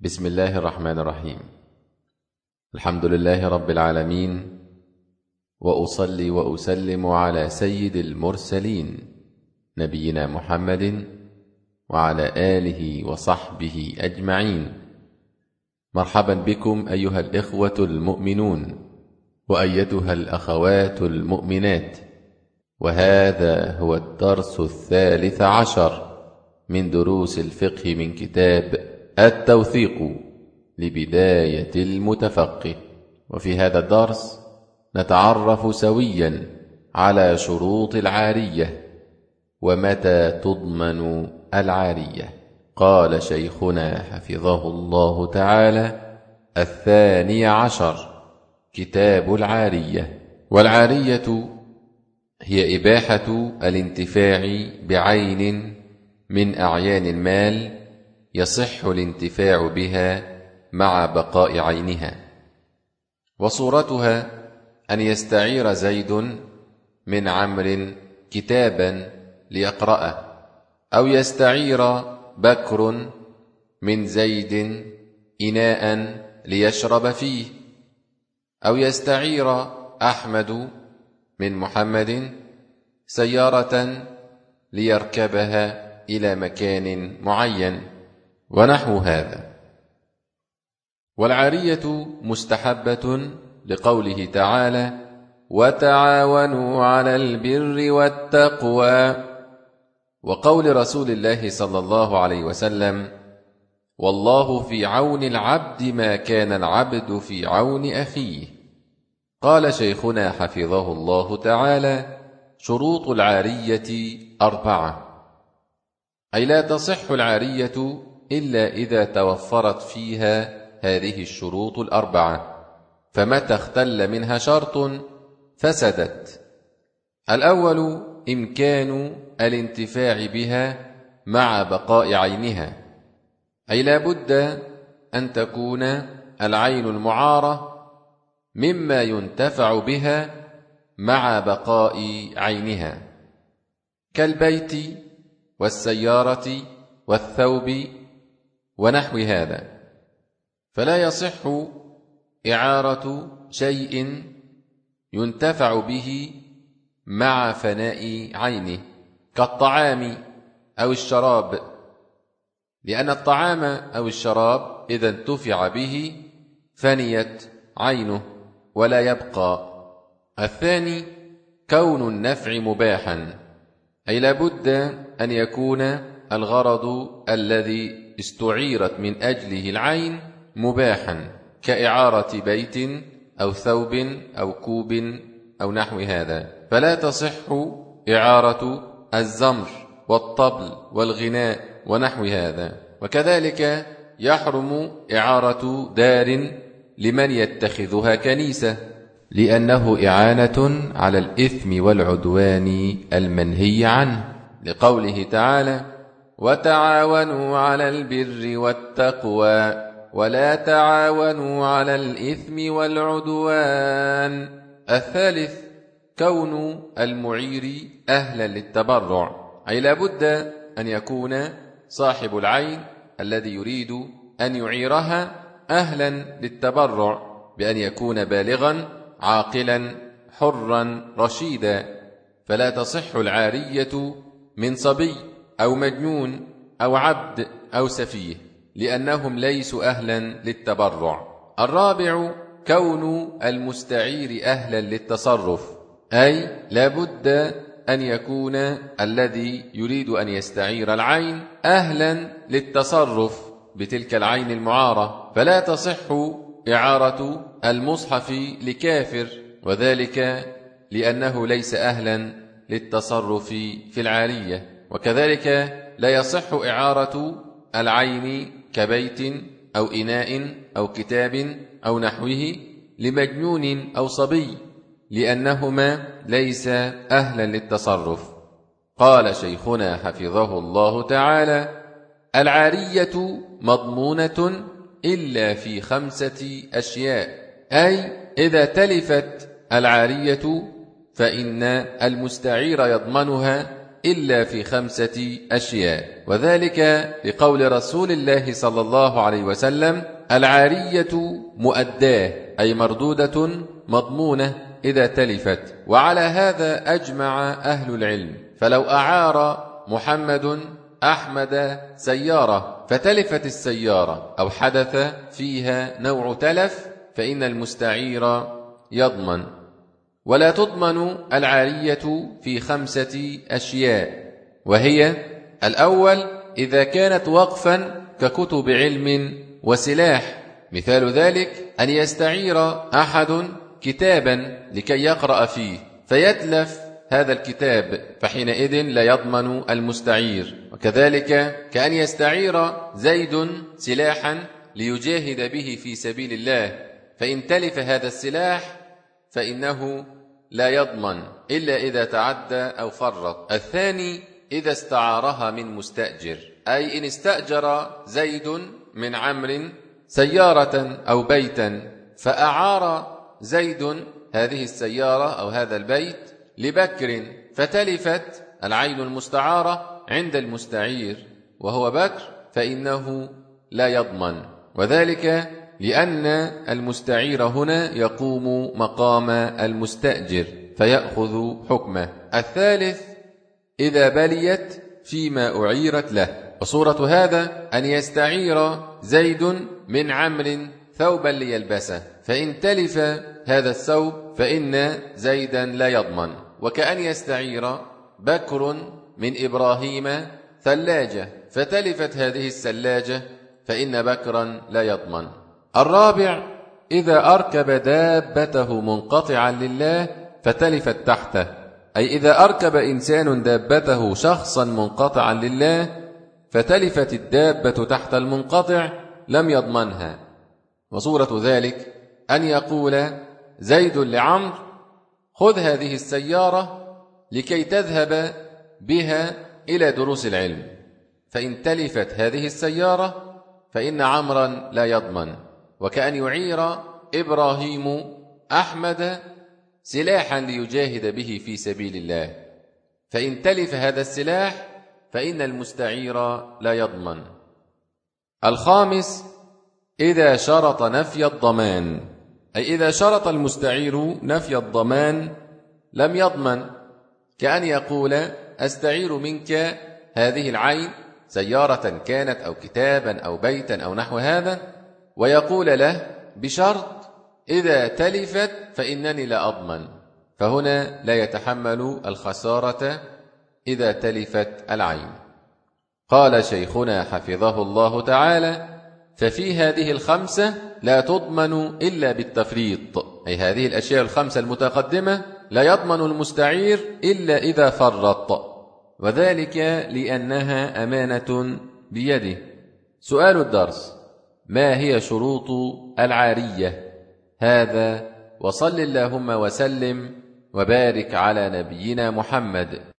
بسم الله الرحمن الرحيم. الحمد لله رب العالمين، وأصلي وأسلم على سيد المرسلين نبينا محمد وعلى آله وصحبه أجمعين. مرحبا بكم أيها الإخوة المؤمنون وأيتها الأخوات المؤمنات، وهذا هو الدرس 13 من دروس الفقه من كتاب التوثيق لبداية المتفقه. وفي هذا الدرس نتعرف سويا على شروط العارية ومتى تضمن العارية. قال شيخنا حفظه الله تعالى: 12 كتاب العارية. والعارية هي إباحة الانتفاع بعين من أعيان المال يصح الانتفاع بها مع بقاء عينها. وصورتها أن يستعير زيد من عمرو كتابا ليقرأه، أو يستعير بكر من زيد إناء ليشرب فيه، أو يستعير أحمد من محمد سيارة ليركبها إلى مكان معين ونحو هذا. والعارية مستحبة لقوله تعالى: وتعاونوا على البر والتقوى، وقول رسول الله صلى الله عليه وسلم: والله في عون العبد ما كان العبد في عون أخيه. قال شيخنا حفظه الله تعالى: شروط العارية 4، أي لا تصح العارية إلا إذا توفرت فيها هذه الشروط 4، فمتى اختل منها شرط فسدت. الأول إمكان الانتفاع بها مع بقاء عينها، أي لا بد أن تكون العين المعارة مما ينتفع بها مع بقاء عينها، كالبيت والسيارة والثوب ونحو هذا. فلا يصح إعارة شيء ينتفع به مع فناء عينه، كالطعام أو الشراب، لأن الطعام أو الشراب إذا انتفع به فنيت عينه ولا يبقى. الثاني كون النفع مباحا، أي لا بد أن يكون الغرض الذي استعيرت من أجله العين مباحا، كإعارة بيت أو ثوب أو كوب أو نحو هذا. فلا تصح إعارة الزمر والطبل والغناء ونحو هذا. وكذلك يحرم إعارة دار لمن يتخذها كنيسة، لأنه إعانة على الإثم والعدوان المنهي عنه، لقوله تعالى: وتعاونوا على البر والتقوى ولا تعاونوا على الإثم والعدوان. الثالث كون المعير أهلا للتبرع، أي لا بد أن يكون صاحب العين الذي يريد أن يعيرها أهلا للتبرع، بأن يكون بالغا عاقلا حرا رشيدا. فلا تصح العارية من صبي أو مجنون أو عبد أو سفيه، لأنهم ليسوا أهلا للتبرع. الرابع كون المستعير أهلا للتصرف، أي لا بد أن يكون الذي يريد أن يستعير العين أهلا للتصرف بتلك العين المعارة. فلا تصح إعارة المصحف لكافر، وذلك لأنه ليس أهلا للتصرف في العارية. وكذلك لا يصح إعارة العين كبيت أو إناء أو كتاب أو نحوه لمجنون أو صبي، لأنهما ليس أهلا للتصرف. قال شيخنا حفظه الله تعالى: العارية مضمونة إلا في 5 أشياء، أي إذا تلفت العارية فإن المستعير يضمنها إلا في 5 أشياء، وذلك لقول رسول الله صلى الله عليه وسلم: العارية مؤداه، أي مردودة مضمونة إذا تلفت. وعلى هذا أجمع أهل العلم، فلو أعار محمد أحمد سيارة فتلفت السيارة أو حدث فيها نوع تلف فإن المستعير يضمن. ولا تضمن العارية في 5 أشياء، وهي: الأول إذا كانت وقفا ككتب علم وسلاح، مثال ذلك أن يستعير أحد كتابا لكي يقرأ فيه فيتلف هذا الكتاب، فحينئذ لا يضمن المستعير. وكذلك كأن يستعير زيد سلاحا ليجاهد به في سبيل الله، فإن تلف هذا السلاح فإنه لا يضمن إلا إذا تعدى أو فرط. الثاني إذا استعارها من مستأجر، أي إن استأجر زيد من عمرو سيارة أو بيتا، فأعار زيد هذه السيارة أو هذا البيت لبكر فتلفت العين المستعارة عند المستعير وهو بكر، فإنه لا يضمن، وذلك لأن المستعير هنا يقوم مقام المستأجر فيأخذ حكمه. الثالث إذا بليت فيما أعيرت له، وصورة هذا أن يستعير زيد من عمرو ثوبا ليلبسه، فإن تلف هذا الثوب فإن زيدا لا يضمن. وكأن يستعير بكر من إبراهيم ثلاجة فتلفت هذه الثلاجة فإن بكرا لا يضمن. الرابع إذا أركب دابته منقطعا لله فتلفت تحته، أي إذا أركب إنسان دابته شخصا منقطعا لله فتلفت الدابة تحت المنقطع لم يضمنها. وصورة ذلك أن يقول زيد لعمرو: خذ هذه السيارة لكي تذهب بها إلى دروس العلم، فإن تلفت هذه السيارة فإن عمرا لا يضمن. وكأن يعير إبراهيم أحمد سلاحا ليجاهد به في سبيل الله، فإن تلف هذا السلاح فإن المستعير لا يضمن. الخامس إذا شرط نفي الضمان، أي إذا شرط المستعير نفي الضمان لم يضمن، كأن يقول: أستعير منك هذه العين سيارة كانت أو كتابا أو بيتا أو نحو هذا، ويقول له بشرط إذا تلفت فإنني لا أضمن، فهنا لا يتحمل الخسارة إذا تلفت العين. قال شيخنا حفظه الله تعالى: ففي هذه 5 لا تضمن إلا بالتفريط، أي هذه الأشياء 5 المتقدمة لا يضمن المستعير إلا إذا فرط، وذلك لأنها أمانة بيده. سؤال الدرس: ما هي شروط العارية؟ هذا، وصل اللهم وسلم وبارك على نبينا محمد.